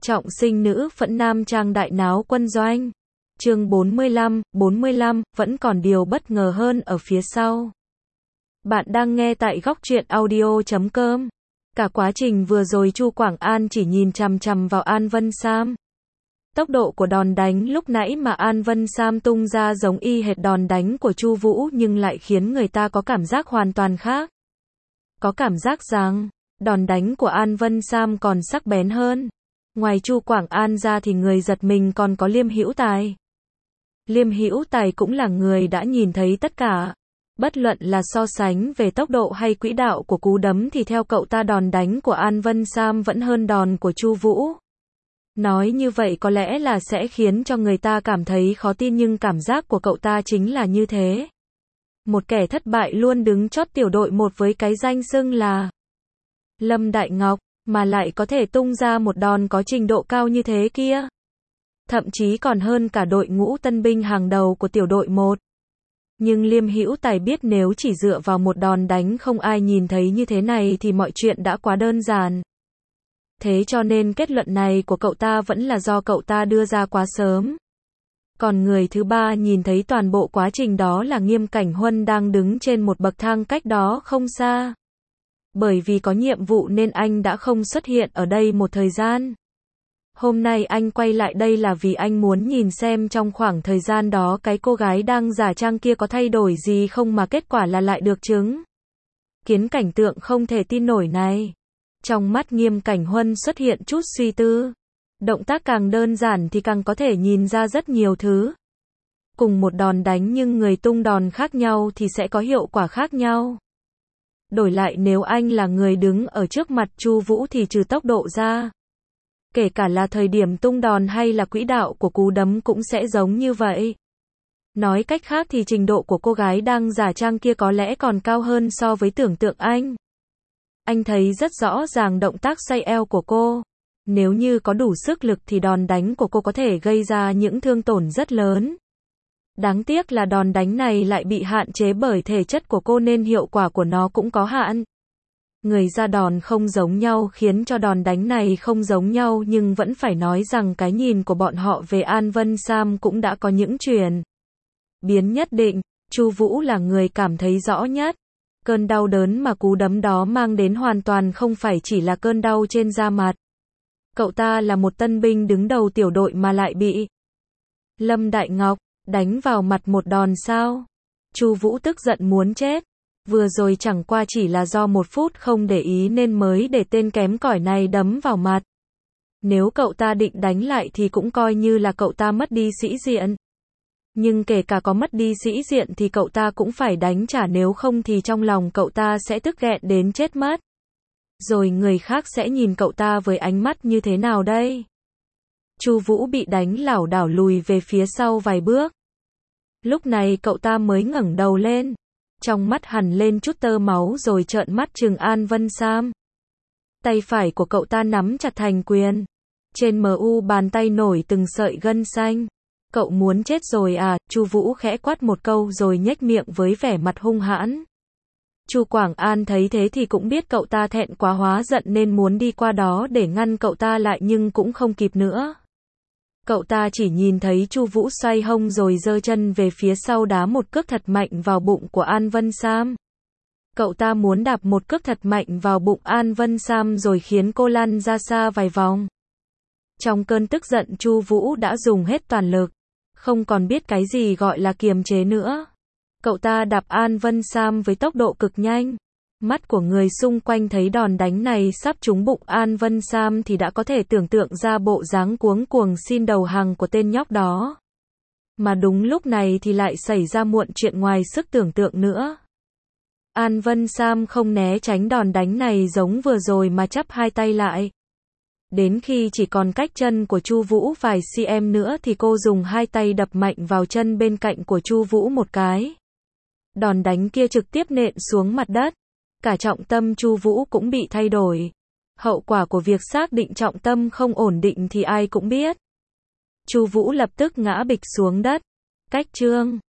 Trọng sinh nữ phẫn nam trang đại náo quân doanh. Chương 45, vẫn còn điều bất ngờ hơn ở phía sau. Bạn đang nghe tại góc truyện audio.com. Cả quá trình vừa rồi Chu Quảng An chỉ nhìn chằm chằm vào An Vân Sam. Tốc độ của đòn đánh lúc nãy mà An Vân Sam tung ra giống y hệt đòn đánh của Chu Vũ, nhưng lại khiến người ta có cảm giác hoàn toàn khác. Có cảm giác rằng, đòn đánh của An Vân Sam còn sắc bén hơn. Ngoài Chu Quảng An ra thì người giật mình còn có Liêm Hữu Tài. Liêm Hữu Tài cũng là người đã nhìn thấy tất cả. Bất luận là so sánh về tốc độ hay quỹ đạo của cú đấm thì theo cậu ta đòn đánh của An Vân Sam vẫn hơn đòn của Chu Vũ. Nói như vậy có lẽ là sẽ khiến cho người ta cảm thấy khó tin, nhưng cảm giác của cậu ta chính là như thế. Một kẻ thất bại luôn đứng chót tiểu đội 1 với cái danh xưng là Lâm Đại Ngọc, mà lại có thể tung ra một đòn có trình độ cao như thế kia. Thậm chí còn hơn cả đội ngũ tân binh hàng đầu của tiểu đội 1. Nhưng Liêm Hữu Tài biết nếu chỉ dựa vào một đòn đánh không ai nhìn thấy như thế này thì mọi chuyện đã quá đơn giản. Thế cho nên kết luận này của cậu ta vẫn là do cậu ta đưa ra quá sớm. Còn người thứ ba nhìn thấy toàn bộ quá trình đó là Nghiêm Cảnh Huân đang đứng trên một bậc thang cách đó không xa. Bởi vì có nhiệm vụ nên anh đã không xuất hiện ở đây một thời gian. Hôm nay anh quay lại đây là vì anh muốn nhìn xem trong khoảng thời gian đó cái cô gái đang giả trang kia có thay đổi gì không, mà kết quả là lại được chứng kiến cảnh tượng không thể tin nổi này. Trong mắt Nghiêm Cảnh Huân xuất hiện chút suy tư. Động tác càng đơn giản thì càng có thể nhìn ra rất nhiều thứ. Cùng một đòn đánh nhưng người tung đòn khác nhau thì sẽ có hiệu quả khác nhau. Đổi lại nếu anh là người đứng ở trước mặt Chu Vũ thì trừ tốc độ ra, kể cả là thời điểm tung đòn hay là quỹ đạo của cú đấm cũng sẽ giống như vậy. Nói cách khác thì trình độ của cô gái đang giả trang kia có lẽ còn cao hơn so với tưởng tượng anh. Anh thấy rất rõ ràng động tác xoay eo của cô. Nếu như có đủ sức lực thì đòn đánh của cô có thể gây ra những thương tổn rất lớn. Đáng tiếc là đòn đánh này lại bị hạn chế bởi thể chất của cô nên hiệu quả của nó cũng có hạn. Người ra đòn không giống nhau khiến cho đòn đánh này không giống nhau, nhưng vẫn phải nói rằng cái nhìn của bọn họ về An Vân Sam cũng đã có những chuyển biến nhất định. Chu Vũ là người cảm thấy rõ nhất. Cơn đau đớn mà cú đấm đó mang đến hoàn toàn không phải chỉ là cơn đau trên da mặt. Cậu ta là một tân binh đứng đầu tiểu đội mà lại bị Lâm Đại Ngọc đánh vào mặt một đòn sao? Chu Vũ tức giận muốn chết. Vừa rồi chẳng qua chỉ là do một phút không để ý nên mới để tên kém cỏi này đấm vào mặt. Nếu cậu ta định đánh lại thì cũng coi như là cậu ta mất đi sĩ diện. Nhưng kể cả có mất đi sĩ diện thì cậu ta cũng phải đánh trả, nếu không thì trong lòng cậu ta sẽ tức nghẹn đến chết mất. Rồi người khác sẽ nhìn cậu ta với ánh mắt như thế nào đây? Chu Vũ bị đánh lảo đảo lùi về phía sau vài bước. Lúc này cậu ta mới ngẩng đầu lên. Trong mắt hằn lên chút tơ máu rồi trợn mắt trừng An Vân Sam. Tay phải của cậu ta nắm chặt thành quyền. Trên mu bàn tay nổi từng sợi gân xanh. Cậu muốn chết rồi à? Chu Vũ khẽ quát một câu rồi nhếch miệng với vẻ mặt hung hãn. Chu Quảng An thấy thế thì cũng biết cậu ta thẹn quá hóa giận nên muốn đi qua đó để ngăn cậu ta lại nhưng cũng không kịp nữa. Cậu ta chỉ nhìn thấy Chu Vũ xoay hông rồi giơ chân về phía sau đá một cước thật mạnh vào bụng của An Vân Sam. Cậu ta muốn đạp một cước thật mạnh vào bụng An Vân Sam rồi khiến cô lăn ra xa vài vòng. Trong cơn tức giận Chu Vũ đã dùng hết toàn lực, không còn biết cái gì gọi là kiềm chế nữa. Cậu ta đạp An Vân Sam với tốc độ cực nhanh. Mắt của người xung quanh thấy đòn đánh này sắp trúng bụng An Vân Sam thì đã có thể tưởng tượng ra bộ dáng cuống cuồng xin đầu hàng của tên nhóc đó. Mà đúng lúc này thì lại xảy ra muộn chuyện ngoài sức tưởng tượng nữa. An Vân Sam không né tránh đòn đánh này giống vừa rồi mà chắp hai tay lại. Đến khi chỉ còn cách chân của Chu Vũ vài cm nữa thì cô dùng hai tay đập mạnh vào chân bên cạnh của Chu Vũ một cái. Đòn đánh kia trực tiếp nện xuống mặt đất. Cả trọng tâm Chu Vũ cũng bị thay đổi. Hậu quả của việc xác định trọng tâm không ổn định thì ai cũng biết. Chu Vũ lập tức ngã bịch xuống đất. Cách chương